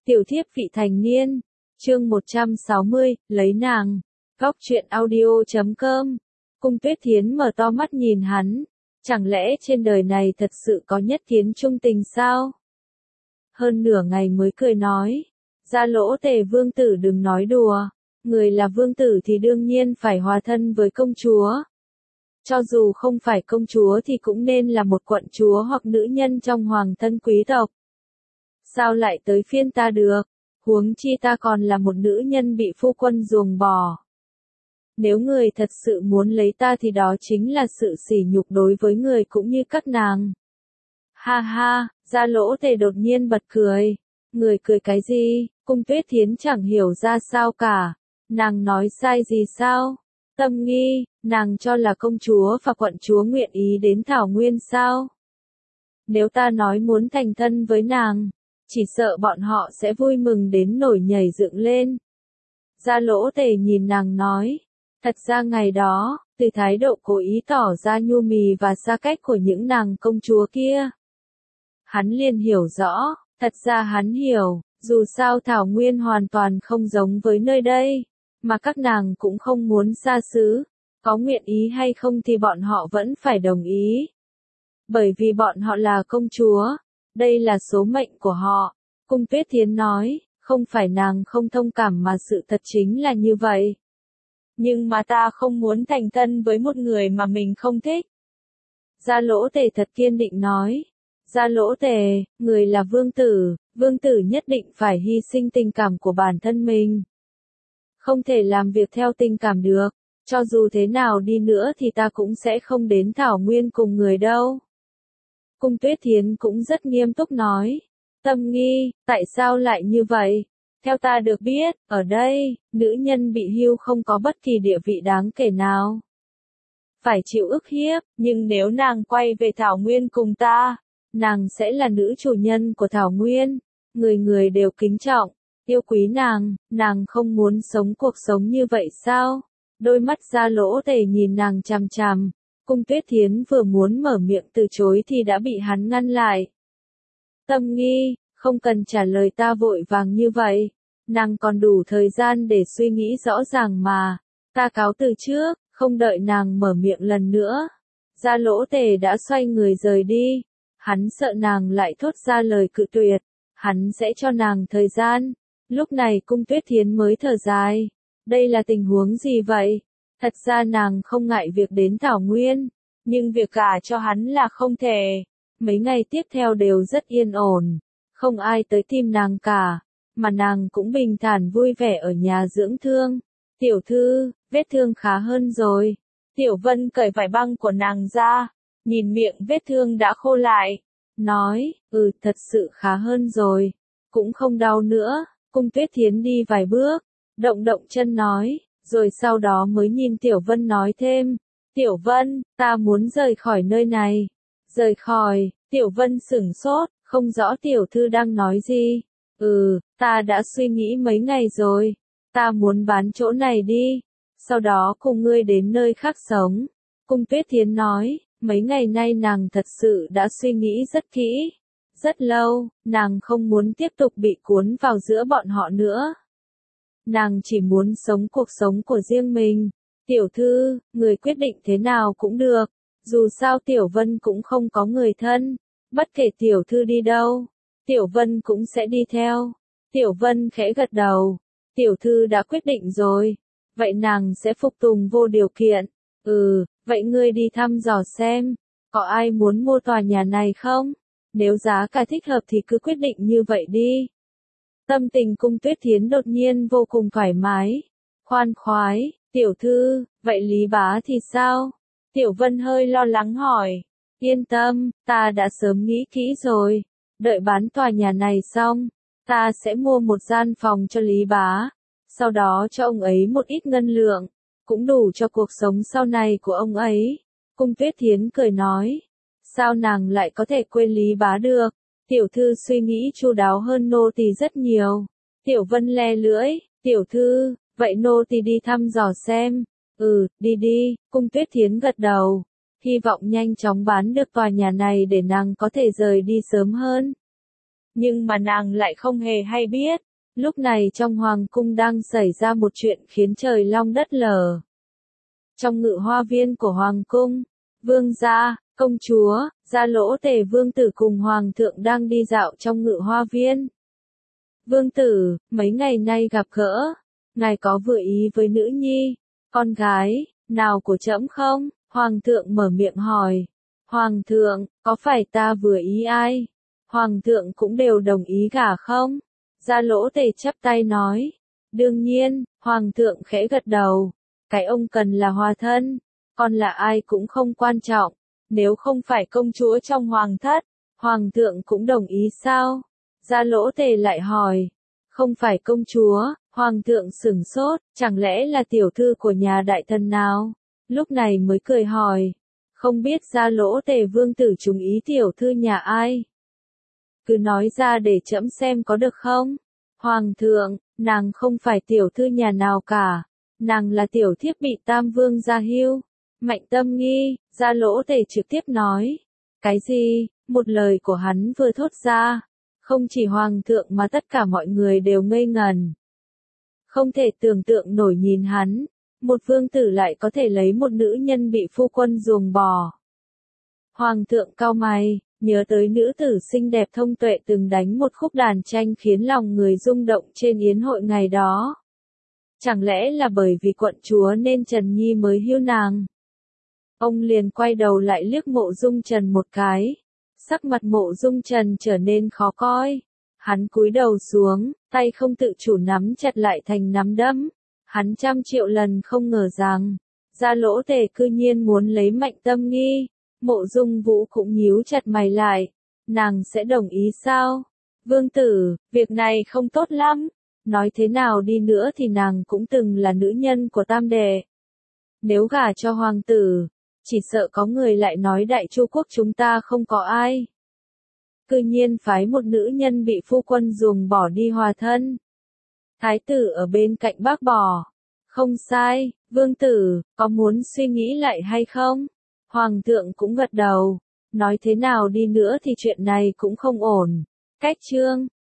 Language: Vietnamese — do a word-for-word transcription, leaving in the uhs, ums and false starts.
Tiểu thiếp vị thành niên, chương một trăm sáu mươi, lấy nàng. Góc truyện audio chấm com. Cung Tuyết Thiến mở to mắt nhìn hắn, chẳng lẽ trên đời này thật sự có nhất kiến trung tình sao? Hơn nửa ngày mới cười nói, Gia Lỗ Tề vương tử đừng nói đùa, người là vương tử thì đương nhiên phải hòa thân với công chúa. Cho dù không phải công chúa thì cũng nên là một quận chúa hoặc nữ nhân trong hoàng thân quý tộc. Sao lại tới phiên ta được, huống chi ta còn là một nữ nhân bị phu quân ruồng bỏ. Nếu người thật sự muốn lấy ta thì đó chính là sự sỉ nhục đối với người cũng như các nàng. Ha ha, Gia Lỗ Tề đột nhiên bật cười. Người cười cái gì? Cung Tuyết Thiến chẳng hiểu ra sao cả. Nàng nói sai gì sao? Tâm nghi, nàng cho là công chúa và quận chúa nguyện ý đến Thảo Nguyên sao? Nếu ta nói muốn thành thân với nàng, chỉ sợ bọn họ sẽ vui mừng đến nổi nhảy dựng lên. Gia Lỗ Tề nhìn nàng nói, thật ra ngày đó, từ thái độ cố ý tỏ ra nhu mì và xa cách của những nàng công chúa kia, hắn liền hiểu rõ, thật ra hắn hiểu, dù sao Thảo Nguyên hoàn toàn không giống với nơi đây, mà các nàng cũng không muốn xa xứ, có nguyện ý hay không thì bọn họ vẫn phải đồng ý. Bởi vì bọn họ là công chúa, đây là số mệnh của họ. Cung Tuyết Thiến nói, không phải nàng không thông cảm mà sự thật chính là như vậy. Nhưng mà ta không muốn thành thân với một người mà mình không thích. Gia Lỗ Tề thật kiên định nói. Gia Lỗ Tề, người là vương tử, vương tử nhất định phải hy sinh tình cảm của bản thân mình. Không thể làm việc theo tình cảm được, cho dù thế nào đi nữa thì ta cũng sẽ không đến Thảo Nguyên cùng người đâu. Cung Tuyết Thiến cũng rất nghiêm túc nói. Tâm nghi, tại sao lại như vậy? Theo ta được biết, ở đây, nữ nhân bị hưu không có bất kỳ địa vị đáng kể nào. Phải chịu ức hiếp, nhưng nếu nàng quay về Thảo Nguyên cùng ta, nàng sẽ là nữ chủ nhân của Thảo Nguyên. Người người đều kính trọng, yêu quý nàng, nàng không muốn sống cuộc sống như vậy sao? Đôi mắt Gia Lỗ Tề nhìn nàng chằm chằm. Cung Tuyết Thiến vừa muốn mở miệng từ chối thì đã bị hắn ngăn lại. Tâm nghi, không cần trả lời ta vội vàng như vậy. Nàng còn đủ thời gian để suy nghĩ rõ ràng mà. Ta cáo từ trước, không đợi nàng mở miệng lần nữa. Gia Lỗ Tề đã xoay người rời đi. Hắn sợ nàng lại thốt ra lời cự tuyệt. Hắn sẽ cho nàng thời gian. Lúc này Cung Tuyết Thiến mới thở dài. Đây là tình huống gì vậy? Thật ra nàng không ngại việc đến Thảo Nguyên. Nhưng việc gả cho hắn là không thể. Mấy ngày tiếp theo đều rất yên ổn. Không ai tới tìm nàng cả. Mà nàng cũng bình thản vui vẻ ở nhà dưỡng thương. Tiểu thư, vết thương khá hơn rồi. Tiểu Vân cởi vải băng của nàng ra. Nhìn miệng vết thương đã khô lại. Nói, ừ thật sự khá hơn rồi. Cũng không đau nữa. Cung Tuyết Thiến đi vài bước. Động động chân nói. Rồi sau đó mới nhìn Tiểu Vân nói thêm. Tiểu Vân, ta muốn rời khỏi nơi này. Rời khỏi, Tiểu Vân sửng sốt, không rõ tiểu thư đang nói gì. Ừ, ta đã suy nghĩ mấy ngày rồi. Ta muốn bán chỗ này đi. Sau đó cùng ngươi đến nơi khác sống. Cung Tuyết Thiến nói, mấy ngày nay nàng thật sự đã suy nghĩ rất kỹ. Rất lâu, nàng không muốn tiếp tục bị cuốn vào giữa bọn họ nữa. Nàng chỉ muốn sống cuộc sống của riêng mình. Tiểu thư, người quyết định thế nào cũng được. Dù sao Tiểu Vân cũng không có người thân. Bất kể tiểu thư đi đâu, Tiểu Vân cũng sẽ đi theo. Tiểu Vân khẽ gật đầu. Tiểu thư đã quyết định rồi. Vậy nàng sẽ phục tùng vô điều kiện. Ừ, vậy ngươi đi thăm dò xem. Có ai muốn mua tòa nhà này không? Nếu giá cả thích hợp thì cứ quyết định như vậy đi. Tâm tình Cung Tuyết Thiến đột nhiên vô cùng thoải mái. Khoan khoái, tiểu thư, vậy Lý Bá thì sao? Tiểu Vân hơi lo lắng hỏi. Yên tâm, ta đã sớm nghĩ kỹ rồi. Đợi bán tòa nhà này xong, ta sẽ mua một gian phòng cho Lý Bá. Sau đó cho ông ấy một ít ngân lượng, cũng đủ cho cuộc sống sau này của ông ấy. Cung Tuyết Thiến cười nói. Sao nàng lại có thể quên Lý Bá được? Tiểu thư suy nghĩ chu đáo hơn nô tỳ rất nhiều. Tiểu Vân le lưỡi. Tiểu thư, vậy nô tỳ đi thăm dò xem. Ừ, đi đi. Cung Tuyết Thiến gật đầu. Hy vọng nhanh chóng bán được tòa nhà này để nàng có thể rời đi sớm hơn. Nhưng mà nàng lại không hề hay biết. Lúc này trong hoàng cung đang xảy ra một chuyện khiến trời long đất lở. Trong ngự hoa viên của hoàng cung, vương gia, công chúa, gia lỗ tề vương tử cùng hoàng thượng đang đi dạo trong ngự hoa viên. Vương tử, mấy ngày nay gặp gỡ, ngài có vừa ý với nữ nhi, con gái, nào của trẫm không? Hoàng thượng mở miệng hỏi. Hoàng thượng, có phải ta vừa ý ai? Hoàng thượng cũng đều đồng ý cả không? Gia lỗ tề chắp tay nói. Đương nhiên, hoàng thượng khẽ gật đầu. Cái ông cần là hòa thân, còn là ai cũng không quan trọng. Nếu không phải công chúa trong hoàng thất, hoàng thượng cũng đồng ý sao? Gia lỗ tề lại hỏi. Không phải công chúa, hoàng thượng sửng sốt, chẳng lẽ là tiểu thư của nhà đại thần nào? Lúc này mới cười hỏi. Không biết gia lỗ tề vương tử trúng ý tiểu thư nhà ai? Cứ nói ra để trẫm xem có được không? Hoàng thượng, nàng không phải tiểu thư nhà nào cả. Nàng là tiểu thiếp bị tam vương gia hưu. Mạnh tâm nghi, gia lỗ tề trực tiếp nói. Cái gì? Một lời của hắn vừa thốt ra. Không chỉ hoàng thượng mà tất cả mọi người đều ngây ngần. Không thể tưởng tượng nổi nhìn hắn. Một vương tử lại có thể lấy một nữ nhân bị phu quân ruồng bỏ. Hoàng thượng cau mày, nhớ tới nữ tử xinh đẹp thông tuệ từng đánh một khúc đàn tranh khiến lòng người rung động trên yến hội ngày đó. Chẳng lẽ là bởi vì quận chúa nên Trần Nhi mới hưu nàng? Ông liền quay đầu lại liếc Mộ Dung Trần một cái. Sắc mặt Mộ Dung Trần trở nên khó coi. Hắn cúi đầu xuống, tay không tự chủ nắm chặt lại thành nắm đấm. Hắn trăm triệu lần không ngờ rằng, gia lỗ tề cư nhiên muốn lấy Mạnh Tâm Nghi. Mộ Dung Vũ cũng nhíu chặt mày lại. Nàng sẽ đồng ý sao? Vương tử, việc này không tốt lắm. Nói thế nào đi nữa thì nàng cũng từng là nữ nhân của tam đệ. Nếu gả cho hoàng tử, chỉ sợ có người lại nói Đại Chu quốc chúng ta không có ai. Cư nhiên phái một nữ nhân bị phu quân ruồng bỏ đi hòa thân. Thái tử ở bên cạnh bác bỏ. Không sai, vương tử, có muốn suy nghĩ lại hay không? Hoàng thượng cũng gật đầu. Nói thế nào đi nữa thì chuyện này cũng không ổn. Cách chương